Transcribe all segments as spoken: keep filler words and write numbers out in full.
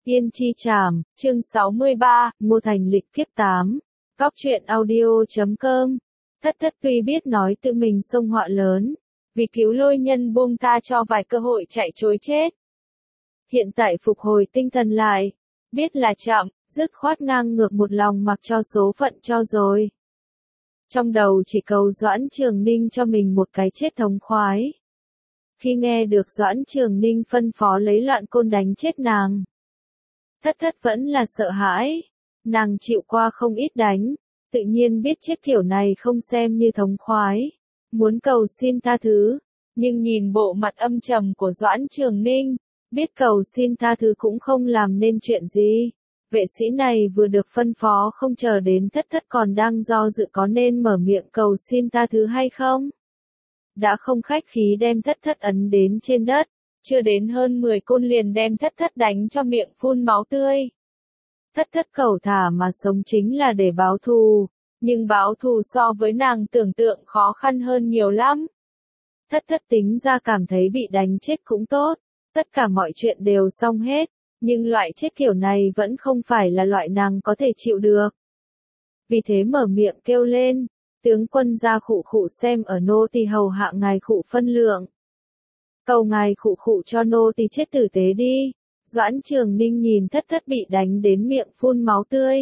Yên Chi Tràm, chương sáu mươi ba, Ngô Thành lịch kiếp tám. Góc truyện audio chấm com. Thất thất tuy biết nói tự mình xông họa lớn, vì cứu Lôi Nhân buông tha cho vài cơ hội chạy trối chết. Hiện tại phục hồi tinh thần lại, biết là chậm, dứt khoát ngang ngược một lòng mặc cho số phận cho rồi. Trong đầu chỉ cầu Doãn Trường Ninh cho mình một cái chết thống khoái. Khi nghe được Doãn Trường Ninh phân phó lấy loạn côn đánh chết nàng, thất thất vẫn là sợ hãi. Nàng chịu qua không ít đánh, tự nhiên biết chết kiểu này không xem như thống khoái, muốn cầu xin tha thứ, nhưng nhìn bộ mặt âm trầm của Doãn Trường Ninh, biết cầu xin tha thứ cũng không làm nên chuyện gì. Vệ sĩ này vừa được phân phó không chờ đến thất thất còn đang do dự có nên mở miệng cầu xin tha thứ hay không. Đã không khách khí đem thất thất ấn đến trên đất, chưa đến hơn mười côn liền đem thất thất đánh cho miệng phun máu tươi. Thất thất cẩu thả mà sống chính là để báo thù, nhưng báo thù so với nàng tưởng tượng khó khăn hơn nhiều lắm. Thất thất tính ra cảm thấy bị đánh chết cũng tốt, tất cả mọi chuyện đều xong hết, nhưng loại chết kiểu này vẫn không phải là loại nàng có thể chịu được. Vì thế mở miệng kêu lên, tướng quân ra khụ khụ xem ở nô tỳ hầu hạ ngài khụ phân lượng. Cầu ngài khụ khụ cho nô tỳ chết tử tế đi. Doãn Trường Ninh nhìn thất thất bị đánh đến miệng phun máu tươi.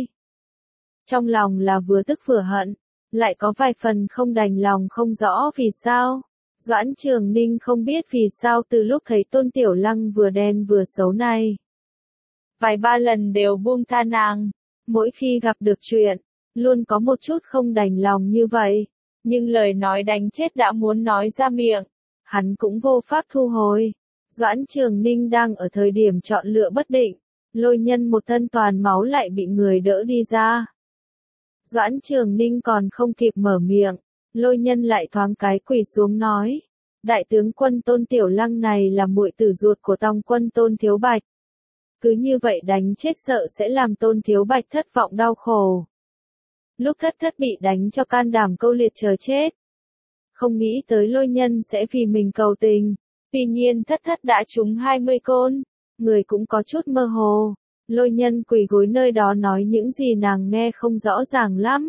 Trong lòng là vừa tức vừa hận, lại có vài phần không đành lòng không rõ vì sao. Doãn Trường Ninh không biết vì sao từ lúc thấy Tôn Tiểu Lăng vừa đen vừa xấu này, vài ba lần đều buông tha nàng, mỗi khi gặp được chuyện, luôn có một chút không đành lòng như vậy, nhưng lời nói đánh chết đã muốn nói ra miệng, hắn cũng vô pháp thu hồi. Doãn Trường Ninh đang ở thời điểm chọn lựa bất định, Lôi Nhân một thân toàn máu lại bị người đỡ đi ra. Doãn Trường Ninh còn không kịp mở miệng, Lôi Nhân lại thoáng cái quỳ xuống nói, đại tướng quân Tôn Tiểu Lăng này là muội tử ruột của tòng quân Tôn Thiếu Bạch. Cứ như vậy đánh chết sợ sẽ làm Tôn Thiếu Bạch thất vọng đau khổ. Lúc thất thất bị đánh cho can đảm câu liệt chờ chết. Không nghĩ tới Lôi Nhân sẽ vì mình cầu tình. Tuy nhiên thất thất đã trúng hai mươi côn, người cũng có chút mơ hồ. Lôi Nhân quỳ gối nơi đó nói những gì nàng nghe không rõ ràng lắm.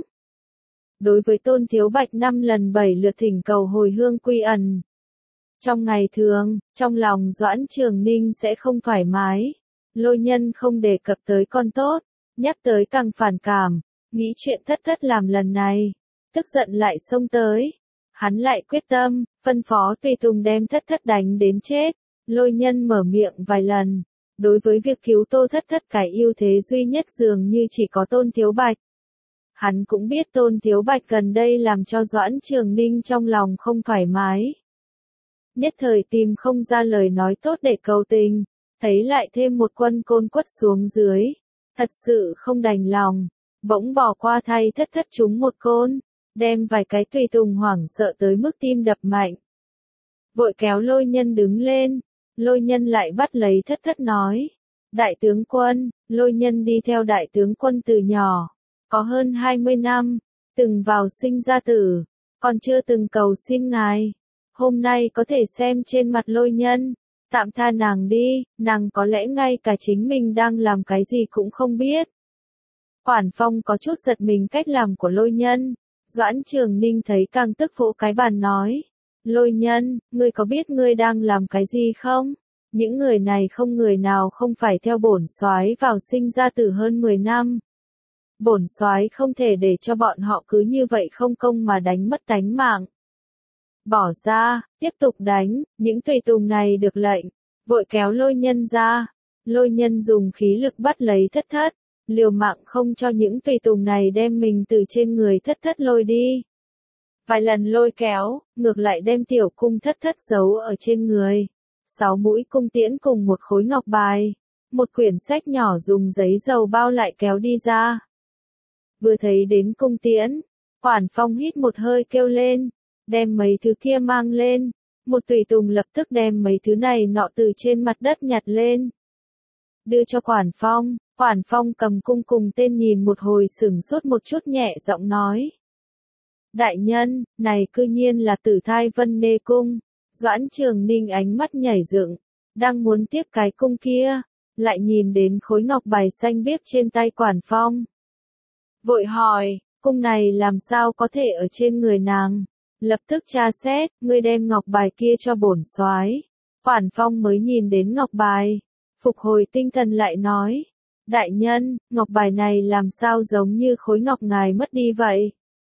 Đối với Tôn Thiếu Bạch năm lần bảy lượt thỉnh cầu hồi hương quy ẩn. Trong ngày thường, trong lòng Doãn Trường Ninh sẽ không thoải mái. Lôi Nhân không đề cập tới con tốt, nhắc tới càng phản cảm, nghĩ chuyện thất thất làm lần này, tức giận lại xông tới. Hắn lại quyết tâm, phân phó tùy tùng đem thất thất đánh đến chết. Lôi Nhân mở miệng vài lần. Đối với việc cứu Tô thất thất cái ưu thế duy nhất dường như chỉ có Tôn Thiếu Bạch. Hắn cũng biết Tôn Thiếu Bạch gần đây làm cho Doãn Trường Ninh trong lòng không thoải mái. Nhất thời tìm không ra lời nói tốt để cầu tình, thấy lại thêm một quân côn quất xuống dưới. Thật sự không đành lòng, bỗng bỏ qua thay thất thất trúng một côn. Đem vài cái tùy tùng hoảng sợ tới mức tim đập mạnh. Vội kéo Lôi Nhân đứng lên, Lôi Nhân lại bắt lấy thất thất nói. Đại tướng quân, Lôi Nhân đi theo đại tướng quân từ nhỏ, có hơn hai mươi năm, từng vào sinh ra tử, còn chưa từng cầu xin ngài. Hôm nay có thể xem trên mặt Lôi Nhân, tạm tha nàng đi, nàng có lẽ ngay cả chính mình đang làm cái gì cũng không biết. Quản Phong có chút giật mình cách làm của Lôi Nhân. Doãn Trường Ninh thấy càng tức vỗ cái bàn nói, Lôi Nhân, ngươi có biết ngươi đang làm cái gì không? Những người này không người nào không phải theo bổn soái vào sinh ra tử hơn mười năm. Bổn soái không thể để cho bọn họ cứ như vậy không công mà đánh mất tánh mạng. Bỏ ra, tiếp tục đánh, những tùy tùng này được lệnh, vội kéo Lôi Nhân ra. Lôi Nhân dùng khí lực bắt lấy thất thất. Liều mạng không cho những tùy tùng này đem mình từ trên người thất thất lôi đi. Vài lần lôi kéo, ngược lại đem tiểu cung thất thất giấu ở trên người. Sáu mũi cung tiễn cùng một khối ngọc bài. Một quyển sách nhỏ dùng giấy dầu bao lại kéo đi ra. Vừa thấy đến cung tiễn, Quản Phong hít một hơi kêu lên, đem mấy thứ kia mang lên. Một tùy tùng lập tức đem mấy thứ này nọ từ trên mặt đất nhặt lên. Đưa cho Quản Phong. Quản Phong cầm cung cùng tên nhìn một hồi sửng sốt một chút nhẹ giọng nói. Đại nhân, này cư nhiên là Tử Thai Vân Nê Cung. Doãn Trường Ninh ánh mắt nhảy dựng, đang muốn tiếp cái cung kia. lại nhìn đến khối ngọc bài xanh biếc trên tay Quản Phong. Vội hỏi, cung này làm sao có thể ở trên người nàng? Lập tức tra xét, ngươi đem ngọc bài kia cho bổn soái. Quản Phong mới nhìn đến ngọc bài, phục hồi tinh thần lại nói, đại nhân, ngọc bài này làm sao giống như khối ngọc ngài mất đi vậy?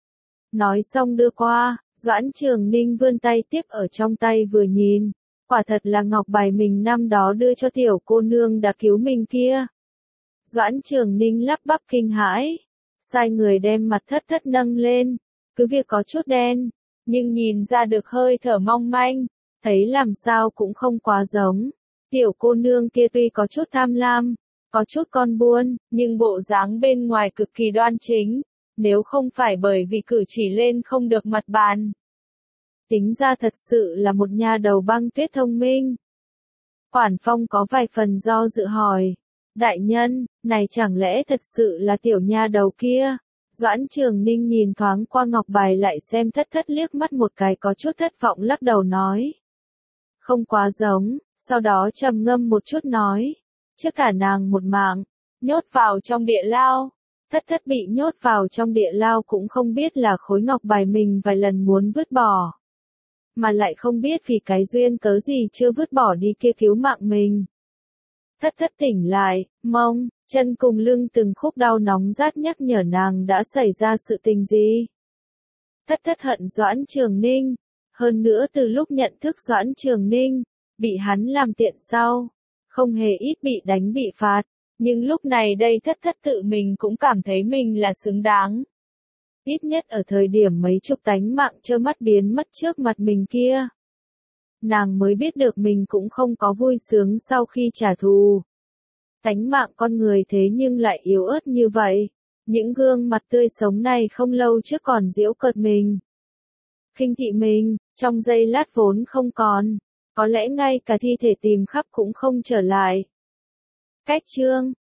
Nói xong đưa qua, Doãn Trường Ninh vươn tay tiếp ở trong tay vừa nhìn, quả thật là ngọc bài mình năm đó đưa cho tiểu cô nương đã cứu mình kia. Doãn Trường Ninh lắp bắp kinh hãi, sai người đem mặt thất thất nâng lên, cứ việc có chút đen, nhưng nhìn ra được hơi thở mong manh, thấy làm sao cũng không quá giống. Tiểu cô nương kia tuy có chút tham lam, có chút con buôn, nhưng bộ dáng bên ngoài cực kỳ đoan chính, nếu không phải bởi vì cử chỉ lên không được mặt bàn. Tính ra thật sự là một nha đầu băng tuyết thông minh. Quản Phong có vài phần do dự hỏi, đại nhân, này chẳng lẽ thật sự là tiểu nha đầu kia? Doãn Trường Ninh nhìn thoáng qua ngọc bài lại xem thất thất liếc mắt một cái có chút thất vọng lắc đầu nói. Không quá giống, sau đó trầm ngâm một chút nói, trước cả nàng một mạng, nhốt vào trong địa lao. Thất thất bị nhốt vào trong địa lao cũng không biết là khối ngọc bài mình vài lần muốn vứt bỏ. Mà lại không biết vì cái duyên cớ gì chưa vứt bỏ đi kia cứu mạng mình. Thất thất tỉnh lại, mông, chân cùng lưng từng khúc đau nóng rát nhắc nhở nàng đã xảy ra sự tình gì. Thất thất hận Doãn Trường Ninh, hơn nữa từ lúc nhận thức Doãn Trường Ninh, bị hắn làm tiện sau, không hề ít bị đánh bị phạt, nhưng lúc này đây thất thất tự mình cũng cảm thấy mình là xứng đáng. Ít nhất ở thời điểm mấy chục tánh mạng trơ mắt biến mất trước mặt mình kia. Nàng mới biết được mình cũng không có vui sướng sau khi trả thù. Tánh mạng con người thế nhưng lại yếu ớt như vậy. Những gương mặt tươi sống này không lâu trước còn giễu cợt mình. Khinh thị mình, trong giây lát vốn không còn. Có lẽ ngay cả thi thể tìm khắp cũng không trở lại. Cách chương